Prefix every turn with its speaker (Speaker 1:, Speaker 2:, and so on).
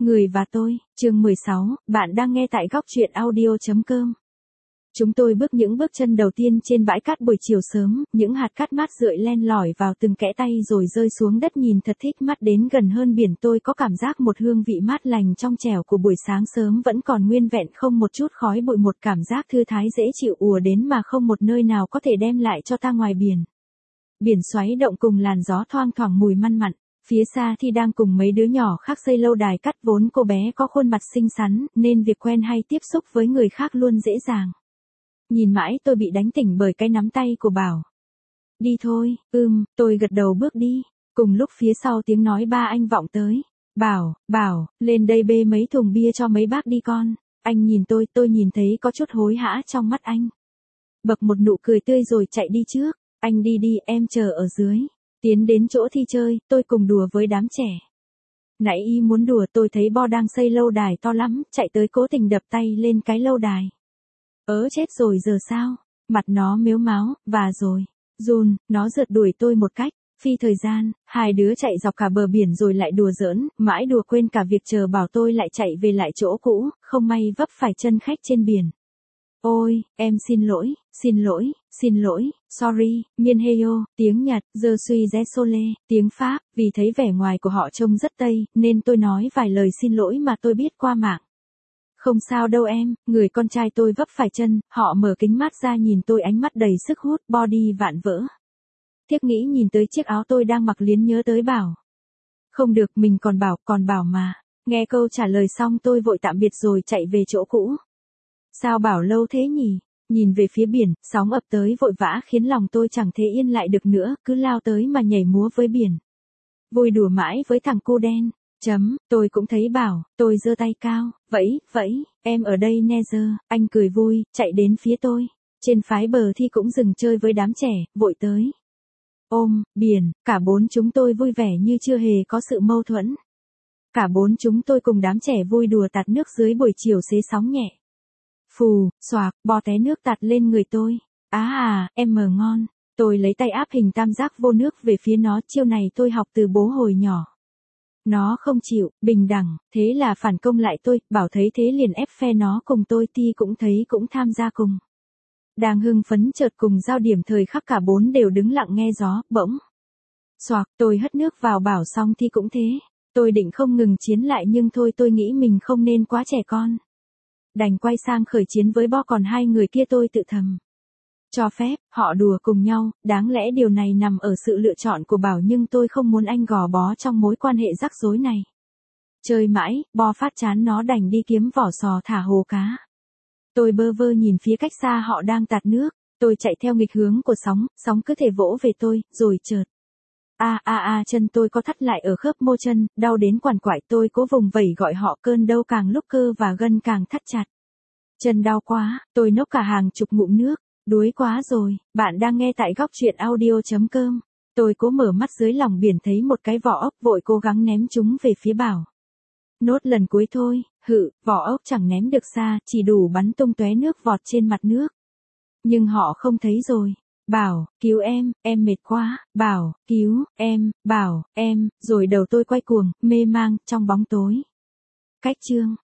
Speaker 1: Người và tôi, chương 16, bạn đang nghe tại góc truyện audio.com. Chúng tôi bước những bước chân đầu tiên trên bãi cát buổi chiều sớm, những hạt cát mát rượi len lỏi vào từng kẽ tay rồi rơi xuống đất nhìn thật thích mắt. Đến gần hơn biển tôi có cảm giác một hương vị mát lành trong trẻo của buổi sáng sớm vẫn còn nguyên vẹn, không một chút khói bụi, một cảm giác thư thái dễ chịu ùa đến mà không một nơi nào có thể đem lại cho ta ngoài biển. Biển xoáy động cùng làn gió thoang thoảng mùi man mặn. Phía xa thì đang cùng mấy đứa nhỏ khác xây lâu đài cát, vốn cô bé có khuôn mặt xinh xắn, nên việc quen hay tiếp xúc với người khác luôn dễ dàng. Nhìn mãi tôi bị đánh tỉnh bởi cái nắm tay của Bảo. Đi thôi, tôi gật đầu bước đi. Cùng lúc phía sau tiếng nói ba anh vọng tới. Bảo, lên đây bê mấy thùng bia cho mấy bác đi con. Anh nhìn tôi nhìn thấy có chút hối hã trong mắt anh. Bật một nụ cười tươi rồi chạy đi trước. Anh đi, em chờ ở dưới. Tiến đến chỗ thi chơi, tôi cùng đùa với đám trẻ. Nãy y muốn đùa, tôi thấy Bo đang xây lâu đài to lắm, chạy tới cố tình đập tay lên cái lâu đài. Chết rồi, giờ sao? Mặt nó mếu máo, và rồi. Run, nó rượt đuổi tôi một cách. Phi thời gian, hai đứa chạy dọc cả bờ biển rồi lại đùa giỡn, mãi đùa quên cả việc chờ Bảo tôi lại chạy về lại chỗ cũ, không may vấp phải chân khách trên biển. Ôi, em xin lỗi, sorry, miên heyo, tiếng Nhật, je suis désolé, tiếng Pháp, vì thấy vẻ ngoài của họ trông rất Tây, nên tôi nói vài lời xin lỗi mà tôi biết qua mạng. Không sao đâu em, người con trai tôi vấp phải chân, họ mở kính mát ra nhìn tôi ánh mắt đầy sức hút, body vạn vỡ. Tiếc nghĩ nhìn tới chiếc áo tôi đang mặc liến nhớ tới Bảo. Không được, mình còn bảo mà. Nghe câu trả lời xong tôi vội tạm biệt rồi chạy về chỗ cũ. Sao Bảo lâu thế nhỉ? Nhìn về phía biển, sóng ập tới vội vã khiến lòng tôi chẳng thể yên lại được nữa, cứ lao tới mà nhảy múa với biển. Vui đùa mãi với thằng cu đen. Tôi cũng thấy Bảo, tôi giơ tay cao, vẫy, em ở đây nè giờ, anh cười vui, chạy đến phía tôi. Trên phái bờ thì cũng dừng chơi với đám trẻ, vội tới. Ôm, biển, cả bốn chúng tôi vui vẻ như chưa hề có sự mâu thuẫn. Cả bốn chúng tôi cùng đám trẻ vui đùa tạt nước dưới buổi chiều xế sóng nhẹ. Phù, xoạc, Bo té nước tạt lên người tôi. Em mờ ngon. Tôi lấy tay áp hình tam giác vô nước về phía nó, chiêu này tôi học từ bố hồi nhỏ. Nó không chịu, bình đẳng, thế là phản công lại tôi, Bảo thấy thế liền ép phe nó cùng tôi, Ti cũng thấy cũng tham gia cùng. Đang hưng phấn chợt cùng giao điểm thời khắc cả bốn đều đứng lặng nghe gió, bỗng. Xoạc, tôi hất nước vào Bảo xong Ti cũng thế. Tôi định không ngừng chiến lại nhưng thôi, tôi nghĩ mình không nên quá trẻ con. Đành quay sang khởi chiến với Bo, còn hai người kia tôi tự thầm. Cho phép, họ đùa cùng nhau, đáng lẽ điều này nằm ở sự lựa chọn của Bảo nhưng tôi không muốn anh gò bó trong mối quan hệ rắc rối này. Chơi mãi, Bo phát chán nó đành đi kiếm vỏ sò thả hồ cá. Tôi bơ vơ nhìn phía cách xa họ đang tạt nước, tôi chạy theo nghịch hướng của sóng cứ thể vỗ về tôi, rồi chợt. Chân tôi có thắt lại ở khớp mô chân, đau đến quằn quại, tôi cố vùng vẩy gọi họ, cơn đau càng lúc cơ và gân càng thắt chặt. Chân đau quá, tôi nốc cả hàng chục ngụm nước, đuối quá rồi. Bạn đang nghe tại góc truyện audio.com. Tôi cố mở mắt dưới lòng biển thấy một cái vỏ ốc, vội cố gắng ném chúng về phía Bảo. Nốt lần cuối thôi, vỏ ốc chẳng ném được xa, chỉ đủ bắn tung tóe nước vọt trên mặt nước. Nhưng họ không thấy rồi. Bảo, cứu em mệt quá, Bảo, cứu, Bảo, rồi đầu tôi quay cuồng, mê mang, trong bóng tối. Cách chương.